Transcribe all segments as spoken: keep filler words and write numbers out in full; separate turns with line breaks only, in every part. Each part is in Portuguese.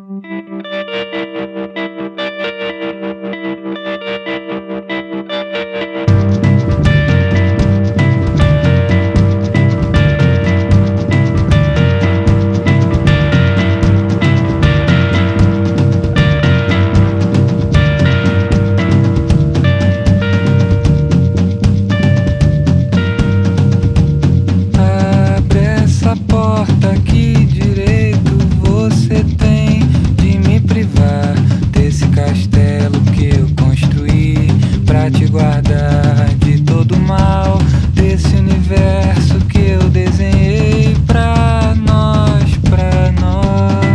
Pra te guardar de todo mal desse universo que eu desenhei pra nós, pra nós.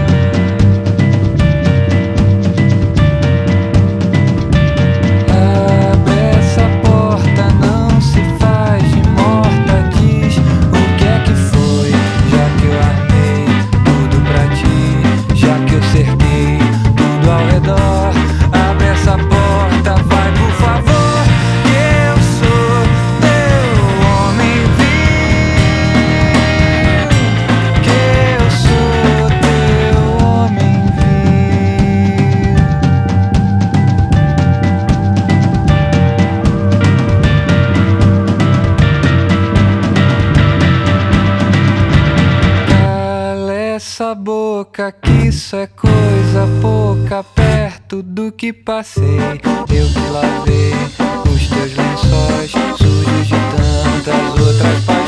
Abre essa porta, não se faz de morta, diz o que é que foi, já que eu armei tudo pra ti, já que eu cerquei tudo ao redor. Abre essa porta, vai por favor, que eu sou teu homem vil, que eu sou teu homem vil. Cala essa boca, que isso é coisa pouca perto do que passei. Eu que lavei os teus lençóis sujos de tantas outras paixões.